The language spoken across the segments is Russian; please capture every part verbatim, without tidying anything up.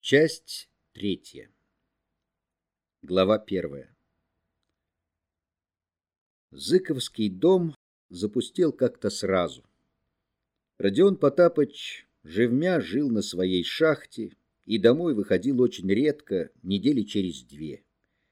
Часть третья. Глава первая. Зыковский дом запустел как-то сразу. Родион Потапыч живмя жил на своей шахте и домой выходил очень редко, недели через две.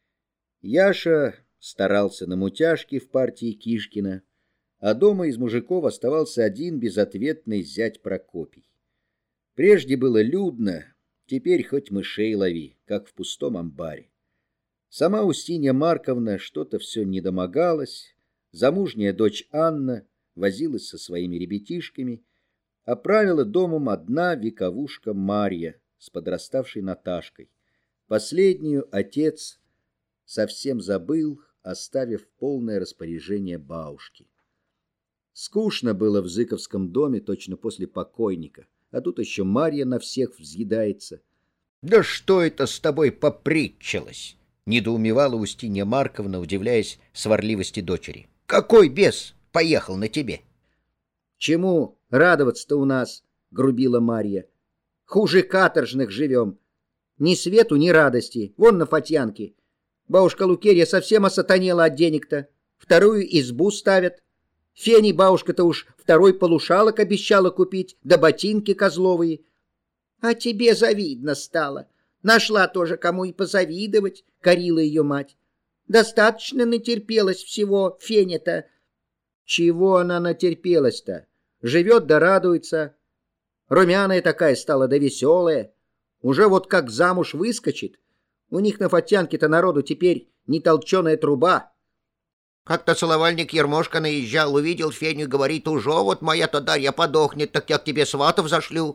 Яша старался на мутяжке в партии Кишкина, а дома из мужиков оставался один безответный зять Прокопий. Прежде было людно, теперь хоть мышей лови, как в пустом амбаре. Сама Устинья Марковна что-то все недомогалась, замужняя дочь Анна возилась со своими ребятишками, а правила домом одна вековушка Марья с подраставшей Наташкой. Последнюю отец совсем забыл, оставив полное распоряжение бабушки. Скучно было в Зыковском доме точно после покойника, а тут еще Марья на всех взъедается. — Да что это с тобой попритчилось? — недоумевала Устинья Марковна, удивляясь сварливости дочери. — Какой бес поехал на тебе? — Чему радоваться-то у нас? — грубила Марья. — Хуже каторжных живем. Ни свету, ни радости. Вон на Фатьянке. Бабушка Лукерья совсем осатанела от денег-то. Вторую избу ставят. Фени бабушка-то уж второй полушалок обещала купить, да ботинки козловые. А тебе завидно стало. Нашла тоже кому и позавидовать, корила ее мать. Достаточно натерпелась всего Феня-то. Чего она натерпелась-то? Живет да радуется. Румяная такая стала да веселая. Уже вот как замуж выскочит. У них на Фатьянке-то народу теперь не толченая труба. Как-то целовальник Ермошка наезжал, увидел Феню и говорит: «Уже вот моя-то Дарья подохнет, так я к тебе сватов зашлю».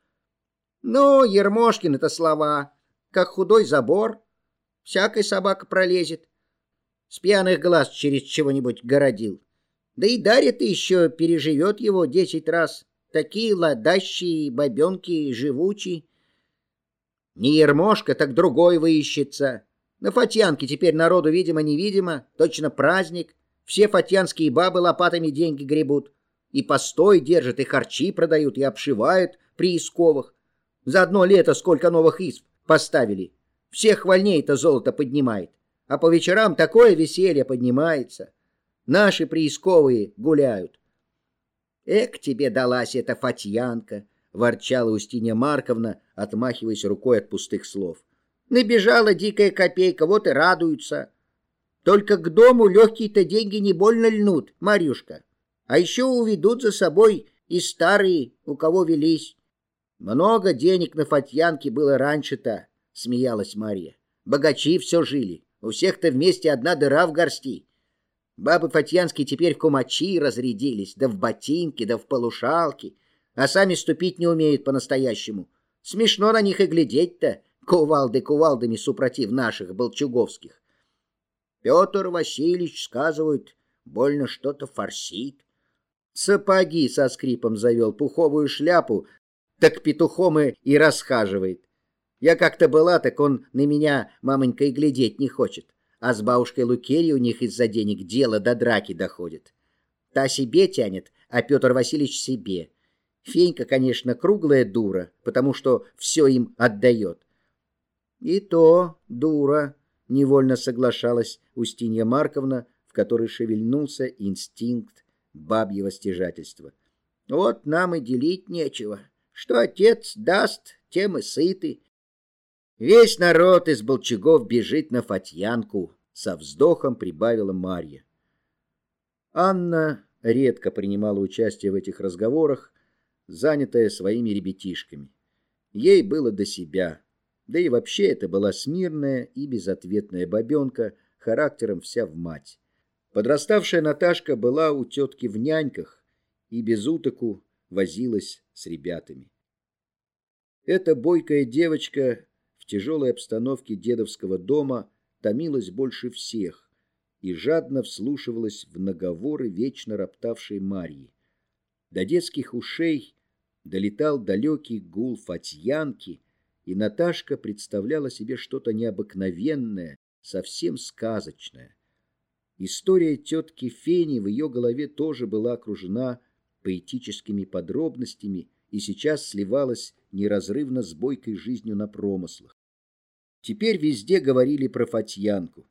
Ну, Ермошкин это слова, как худой забор. Всякая собака пролезет. С пьяных глаз через чего-нибудь городил. Да и Дарья-то еще переживет его десять раз. Такие ладащие бабенки живучие. Не Ермошка, так другой выищется. На Фатьянке теперь народу видимо-невидимо, точно праздник. Все фатьянские бабы лопатами деньги гребут. И постой держат, и харчи продают, и обшивают приисковых. За одно лето сколько новых изб поставили. Всех вольней-то золото поднимает. А по вечерам такое веселье поднимается. Наши приисковые гуляют. Эк, тебе далась эта Фатьянка, ворчала Устинья Марковна, отмахиваясь рукой от пустых слов. Набежала дикая копейка, вот и радуются. Только к дому легкие-то деньги не больно льнут, Марьюшка. А еще уведут за собой и старые, у кого велись. Много денег на Фатьянке было раньше-то, смеялась Марья. Богачи все жили, у всех-то вместе одна дыра в горсти. Бабы фатьянские теперь в кумачи разрядились, да в ботинки, да в полушалки, а сами ступить не умеют по-настоящему. Смешно на них и глядеть-то, кувалды кувалдами супротив наших болчуговских. Петр Васильевич, сказывают, больно что-то форсит. Сапоги со скрипом завел, пуховую шляпу, так петухом и, и расхаживает. Я как-то была, так он на меня, мамонька, и глядеть не хочет. А с бабушкой Лукерьей у них из-за денег дело до драки доходит. Та себе тянет, а Петр Васильевич себе. Фенька, конечно, круглая дура, потому что все им отдает. И то дура, невольно соглашалась Устинья Марковна, в которой шевельнулся инстинкт бабьего стяжательства. Вот нам и делить нечего. Что отец даст, тем и сыты. Весь народ из Болчагов бежит на Фатьянку, со вздохом прибавила Марья. Анна редко принимала участие в этих разговорах, занятая своими ребятишками. Ей было до себя. Да и вообще это была смирная и безответная бабенка, характером вся в мать. Подраставшая Наташка была у тетки в няньках и без утоку возилась с ребятами. Эта бойкая девочка в тяжелой обстановке дедовского дома томилась больше всех и жадно вслушивалась в наговоры вечно роптавшей Марьи. До детских ушей долетал далекий гул Фатьянки, и Наташка представляла себе что-то необыкновенное, совсем сказочное. История тетки Фени в ее голове тоже была окружена поэтическими подробностями и сейчас сливалась неразрывно с бойкой жизнью на промыслах. Теперь везде говорили про Фатьянку.